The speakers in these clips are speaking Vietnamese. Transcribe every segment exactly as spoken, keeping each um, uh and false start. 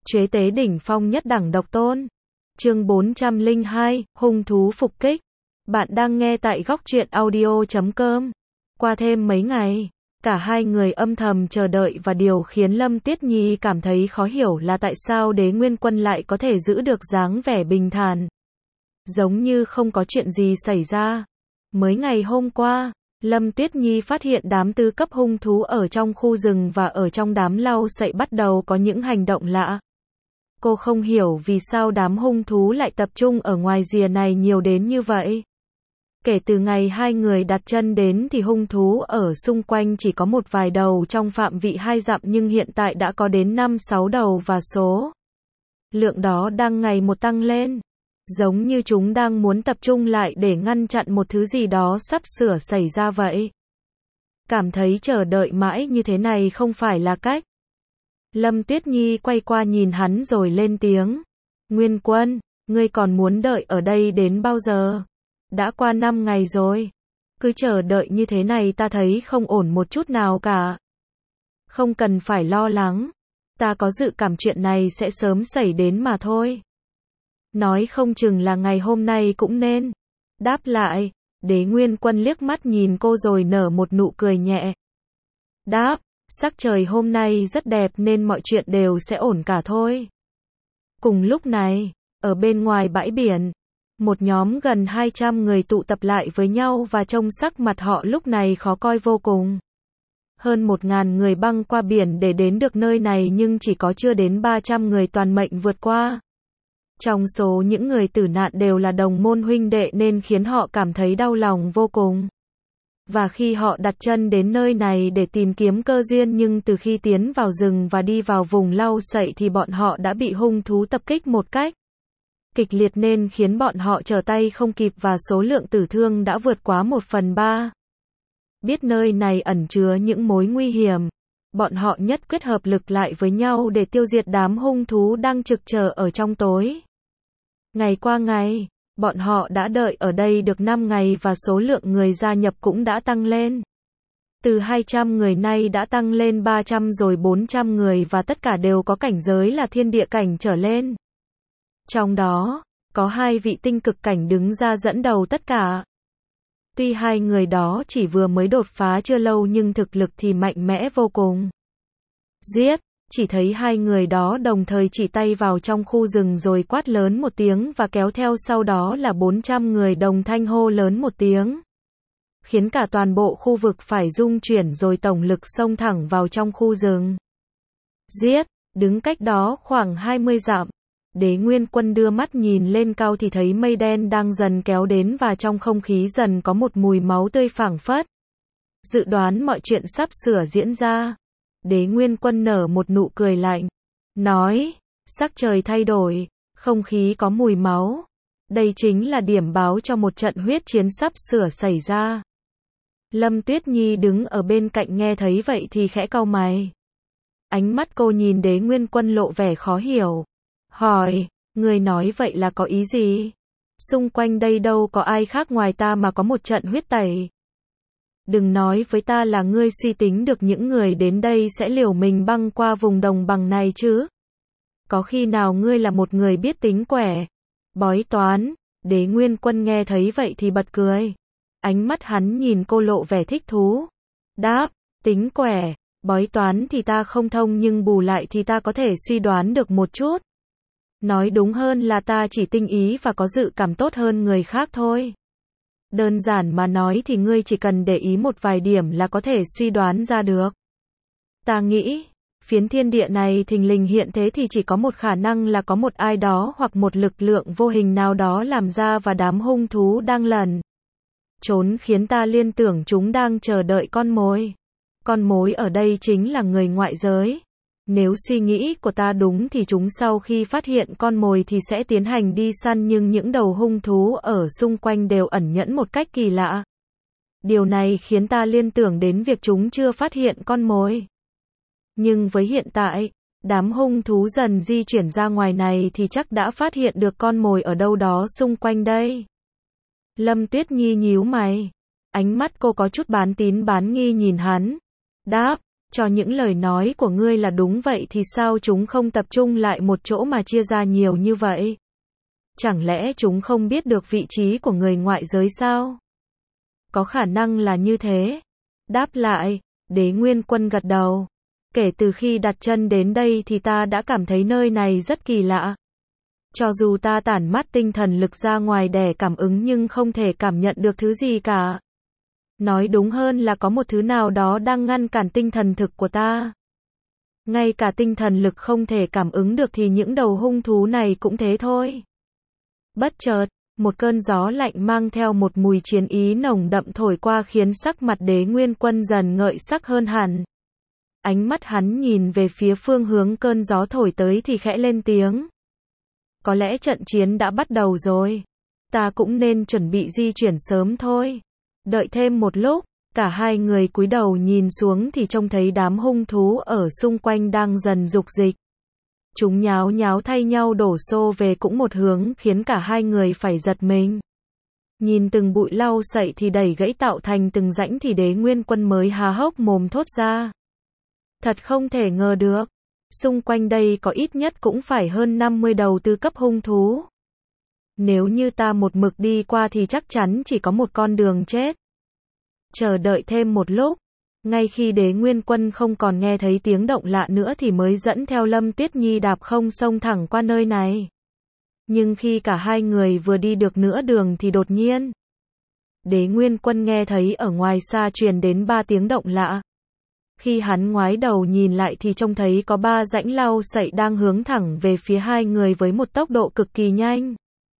Chế tế đỉnh phong nhất đẳng độc tôn. Chương bốn trăm lẻ hai, hung thú phục kích. Bạn đang nghe tại góc truyện audio chấm com. Qua thêm mấy ngày, cả hai người âm thầm chờ đợi và điều khiến Lâm Tuyết Nhi cảm thấy khó hiểu là tại sao Đế Nguyên Quân lại có thể giữ được dáng vẻ bình thản. Giống như không có chuyện gì xảy ra. Mới ngày hôm qua, Lâm Tuyết Nhi phát hiện đám tứ cấp hung thú ở trong khu rừng và ở trong đám lau sậy bắt đầu có những hành động lạ. Cô không hiểu vì sao đám hung thú lại tập trung ở ngoài rìa này nhiều đến như vậy. Kể từ ngày hai người đặt chân đến thì hung thú ở xung quanh chỉ có một vài đầu trong phạm vị hai dặm nhưng hiện tại đã có đến năm sáu đầu và số lượng đó đang ngày một tăng lên. Giống như chúng đang muốn tập trung lại để ngăn chặn một thứ gì đó sắp sửa xảy ra vậy. Cảm thấy chờ đợi mãi như thế này không phải là cách. Lâm Tuyết Nhi quay qua nhìn hắn rồi lên tiếng. Nguyên Quân, ngươi còn muốn đợi ở đây đến bao giờ? Đã qua năm ngày rồi. Cứ chờ đợi như thế này ta thấy không ổn một chút nào cả. Không cần phải lo lắng. Ta có dự cảm chuyện này sẽ sớm xảy đến mà thôi. Nói không chừng là ngày hôm nay cũng nên. Đáp lại, Đế Nguyên Quân liếc mắt nhìn cô rồi nở một nụ cười nhẹ. Đáp, sắc trời hôm nay rất đẹp nên mọi chuyện đều sẽ ổn cả thôi. Cùng lúc này, ở bên ngoài bãi biển, một nhóm gần hai trăm người tụ tập lại với nhau và trông sắc mặt họ lúc này khó coi vô cùng. Hơn một ngàn người băng qua biển để đến được nơi này nhưng chỉ có chưa đến ba trăm người toàn mệnh vượt qua. Trong số những người tử nạn đều là đồng môn huynh đệ nên khiến họ cảm thấy đau lòng vô cùng. Và khi họ đặt chân đến nơi này để tìm kiếm cơ duyên nhưng từ khi tiến vào rừng và đi vào vùng lau sậy thì bọn họ đã bị hung thú tập kích một cách kịch liệt nên khiến bọn họ trở tay không kịp và số lượng tử thương đã vượt quá một phần ba. Biết nơi này ẩn chứa những mối nguy hiểm, bọn họ nhất quyết hợp lực lại với nhau để tiêu diệt đám hung thú đang trực chờ ở trong tối. Ngày qua ngày, bọn họ đã đợi ở đây được năm ngày và số lượng người gia nhập cũng đã tăng lên. Từ hai trăm người nay đã tăng lên ba trăm rồi bốn trăm người và tất cả đều có cảnh giới là thiên địa cảnh trở lên. Trong đó, có hai vị tinh cực cảnh đứng ra dẫn đầu tất cả. Tuy hai người đó chỉ vừa mới đột phá chưa lâu nhưng thực lực thì mạnh mẽ vô cùng. Giết! Chỉ thấy hai người đó đồng thời chỉ tay vào trong khu rừng rồi quát lớn một tiếng và kéo theo sau đó là bốn trăm người đồng thanh hô lớn một tiếng. Khiến cả toàn bộ khu vực phải rung chuyển rồi tổng lực xông thẳng vào trong khu rừng. Giết! Đứng cách đó khoảng hai mươi dặm. Đế Nguyên Quân đưa mắt nhìn lên cao thì thấy mây đen đang dần kéo đến và trong không khí dần có một mùi máu tươi phảng phất. Dự đoán mọi chuyện sắp sửa diễn ra. Đế Nguyên Quân nở một nụ cười lạnh. Nói, sắc trời thay đổi, không khí có mùi máu. Đây chính là điểm báo cho một trận huyết chiến sắp sửa xảy ra. Lâm Tuyết Nhi đứng ở bên cạnh nghe thấy vậy thì khẽ cau mày. Ánh mắt cô nhìn Đế Nguyên Quân lộ vẻ khó hiểu. Hỏi, người nói vậy là có ý gì? Xung quanh đây đâu có ai khác ngoài ta mà có một trận huyết tẩy. Đừng nói với ta là ngươi suy tính được những người đến đây sẽ liều mình băng qua vùng đồng bằng này chứ. Có khi nào ngươi là một người biết tính quẻ, bói toán? Đế Nguyên Quân nghe thấy vậy thì bật cười. Ánh mắt hắn nhìn cô lộ vẻ thích thú. Đáp, tính quẻ, bói toán thì ta không thông nhưng bù lại thì ta có thể suy đoán được một chút. Nói đúng hơn là ta chỉ tinh ý và có dự cảm tốt hơn người khác thôi. Đơn giản mà nói thì ngươi chỉ cần để ý một vài điểm là có thể suy đoán ra được. Ta nghĩ, phiến thiên địa này thình lình hiện thế thì chỉ có một khả năng là có một ai đó hoặc một lực lượng vô hình nào đó làm ra và đám hung thú đang lẩn trốn khiến ta liên tưởng chúng đang chờ đợi con mồi. Con mồi ở đây chính là người ngoại giới. Nếu suy nghĩ của ta đúng thì chúng sau khi phát hiện con mồi thì sẽ tiến hành đi săn nhưng những đầu hung thú ở xung quanh đều ẩn nhẫn một cách kỳ lạ. Điều này khiến ta liên tưởng đến việc chúng chưa phát hiện con mồi. Nhưng với hiện tại, đám hung thú dần di chuyển ra ngoài này thì chắc đã phát hiện được con mồi ở đâu đó xung quanh đây. Lâm Tuyết Nhi nhíu mày. Ánh mắt cô có chút bán tín bán nghi nhìn hắn. Đáp, Cho những lời nói của ngươi là đúng vậy thì sao chúng không tập trung lại một chỗ mà chia ra nhiều như vậy? Chẳng lẽ chúng không biết được vị trí của người ngoại giới sao? Có khả năng là như thế. Đáp lại, Đế Nguyên Quân gật đầu. Kể từ khi đặt chân đến đây thì ta đã cảm thấy nơi này rất kỳ lạ. Cho dù ta tản mát tinh thần lực ra ngoài để cảm ứng nhưng không thể cảm nhận được thứ gì cả. Nói đúng hơn là có một thứ nào đó đang ngăn cản tinh thần thực của ta. Ngay cả tinh thần lực không thể cảm ứng được thì những đầu hung thú này cũng thế thôi. Bất chợt, một cơn gió lạnh mang theo một mùi chiến ý nồng đậm thổi qua khiến sắc mặt Đế Nguyên Quân dần ngợi sắc hơn hẳn. Ánh mắt hắn nhìn về phía phương hướng cơn gió thổi tới thì khẽ lên tiếng. Có lẽ trận chiến đã bắt đầu rồi. Ta cũng nên chuẩn bị di chuyển sớm thôi. Đợi thêm một lúc, cả hai người cúi đầu nhìn xuống thì trông thấy đám hung thú ở xung quanh đang dần dục dịch. Chúng nháo nháo thay nhau đổ xô về cũng một hướng khiến cả hai người phải giật mình. Nhìn từng bụi lau sậy thì đẩy gãy tạo thành từng rãnh thì Đế Nguyên Quân mới há hốc mồm thốt ra. Thật không thể ngờ được. Xung quanh đây có ít nhất cũng phải hơn năm mươi đầu tứ cấp hung thú. Nếu như ta một mực đi qua thì chắc chắn chỉ có một con đường chết. Chờ đợi thêm một lúc. Ngay khi Đế Nguyên Quân không còn nghe thấy tiếng động lạ nữa thì mới dẫn theo Lâm Tuyết Nhi đạp không xông thẳng qua nơi này. Nhưng khi cả hai người vừa đi được nửa đường thì đột nhiên, Đế Nguyên Quân nghe thấy ở ngoài xa truyền đến ba tiếng động lạ. Khi hắn ngoái đầu nhìn lại thì trông thấy có ba rãnh lau sậy đang hướng thẳng về phía hai người với một tốc độ cực kỳ nhanh.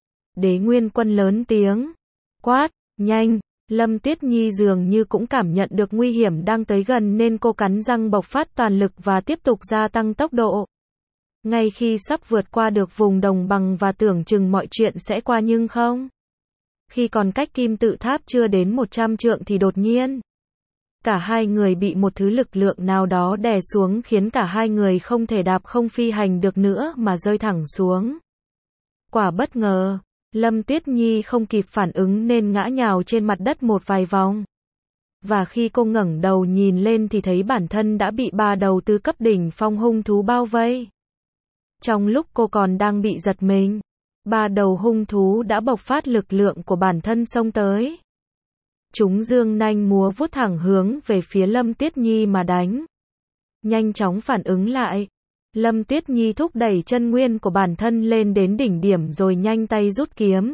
Đế Nguyên Quân lớn tiếng quát, nhanh. Lâm Tuyết Nhi dường như cũng cảm nhận được nguy hiểm đang tới gần nên cô cắn răng bộc phát toàn lực và tiếp tục gia tăng tốc độ. Ngay khi sắp vượt qua được vùng đồng bằng và tưởng chừng mọi chuyện sẽ qua nhưng không. Khi còn cách kim tự tháp chưa đến một trăm trượng thì đột nhiên, cả hai người bị một thứ lực lượng nào đó đè xuống khiến cả hai người không thể đạp không phi hành được nữa mà rơi thẳng xuống. Quả bất ngờ. Lâm Tuyết Nhi không kịp phản ứng nên ngã nhào trên mặt đất một vài vòng. Và khi cô ngẩng đầu nhìn lên thì thấy bản thân đã bị ba đầu tứ cấp đỉnh phong hung thú bao vây. Trong lúc cô còn đang bị giật mình, ba đầu hung thú đã bộc phát lực lượng của bản thân xông tới. Chúng giương nanh múa vuốt thẳng hướng về phía Lâm Tuyết Nhi mà đánh. Nhanh chóng phản ứng lại. Lâm Tuyết Nhi thúc đẩy chân nguyên của bản thân lên đến đỉnh điểm rồi nhanh tay rút kiếm.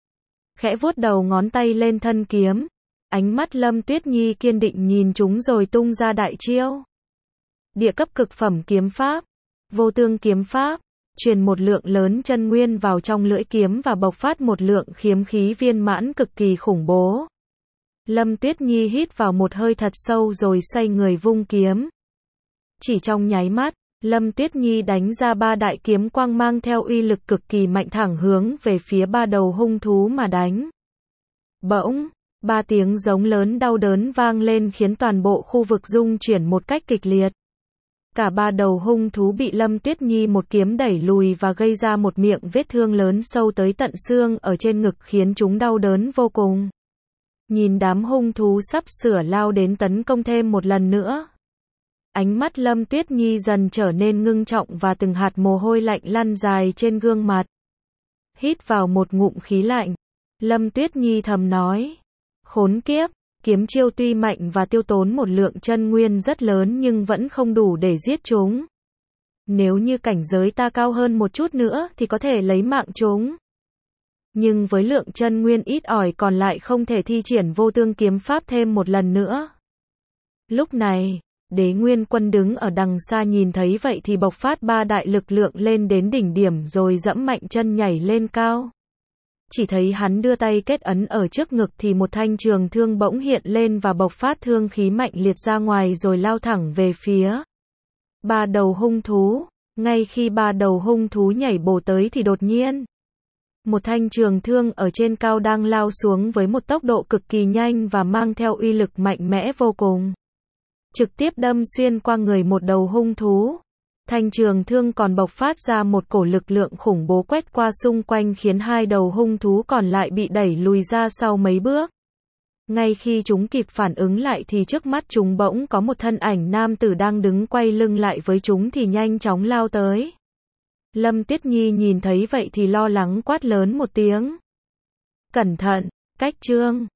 Khẽ vuốt đầu ngón tay lên thân kiếm. Ánh mắt Lâm Tuyết Nhi kiên định nhìn chúng rồi tung ra đại chiêu. Địa cấp cực phẩm kiếm pháp. Vô tương kiếm pháp. Truyền một lượng lớn chân nguyên vào trong lưỡi kiếm và bộc phát một lượng khiếm khí viên mãn cực kỳ khủng bố. Lâm Tuyết Nhi hít vào một hơi thật sâu rồi xoay người vung kiếm. Chỉ trong nháy mắt, Lâm Tuyết Nhi đánh ra ba đại kiếm quang mang theo uy lực cực kỳ mạnh thẳng hướng về phía ba đầu hung thú mà đánh. Bỗng, ba tiếng giống lớn đau đớn vang lên khiến toàn bộ khu vực rung chuyển một cách kịch liệt. Cả ba đầu hung thú bị Lâm Tuyết Nhi một kiếm đẩy lùi và gây ra một miệng vết thương lớn sâu tới tận xương ở trên ngực khiến chúng đau đớn vô cùng. Nhìn đám hung thú sắp sửa lao đến tấn công thêm một lần nữa. Ánh mắt Lâm Tuyết Nhi dần trở nên ngưng trọng và từng hạt mồ hôi lạnh lăn dài trên gương mặt. Hít vào một ngụm khí lạnh. Lâm Tuyết Nhi thầm nói. Khốn kiếp, kiếm chiêu tuy mạnh và tiêu tốn một lượng chân nguyên rất lớn nhưng vẫn không đủ để giết chúng. Nếu như cảnh giới ta cao hơn một chút nữa thì có thể lấy mạng chúng. Nhưng với lượng chân nguyên ít ỏi còn lại không thể thi triển vô tương kiếm pháp thêm một lần nữa. Lúc này, Đế Nguyên Quân đứng ở đằng xa nhìn thấy vậy thì bộc phát ba đại lực lượng lên đến đỉnh điểm rồi dẫm mạnh chân nhảy lên cao. Chỉ thấy hắn đưa tay kết ấn ở trước ngực thì một thanh trường thương bỗng hiện lên và bộc phát thương khí mạnh liệt ra ngoài rồi lao thẳng về phía ba đầu hung thú. Ngay khi ba đầu hung thú nhảy bổ tới thì đột nhiên, một thanh trường thương ở trên cao đang lao xuống với một tốc độ cực kỳ nhanh và mang theo uy lực mạnh mẽ vô cùng. Trực tiếp đâm xuyên qua người một đầu hung thú. Thanh trường thương còn bộc phát ra một cổ lực lượng khủng bố quét qua xung quanh khiến hai đầu hung thú còn lại bị đẩy lùi ra sau mấy bước. Ngay khi chúng kịp phản ứng lại thì trước mắt chúng bỗng có một thân ảnh nam tử đang đứng quay lưng lại với chúng thì nhanh chóng lao tới. Lâm Tuyết Nhi nhìn thấy vậy thì lo lắng quát lớn một tiếng. Cẩn thận, Cách Trương.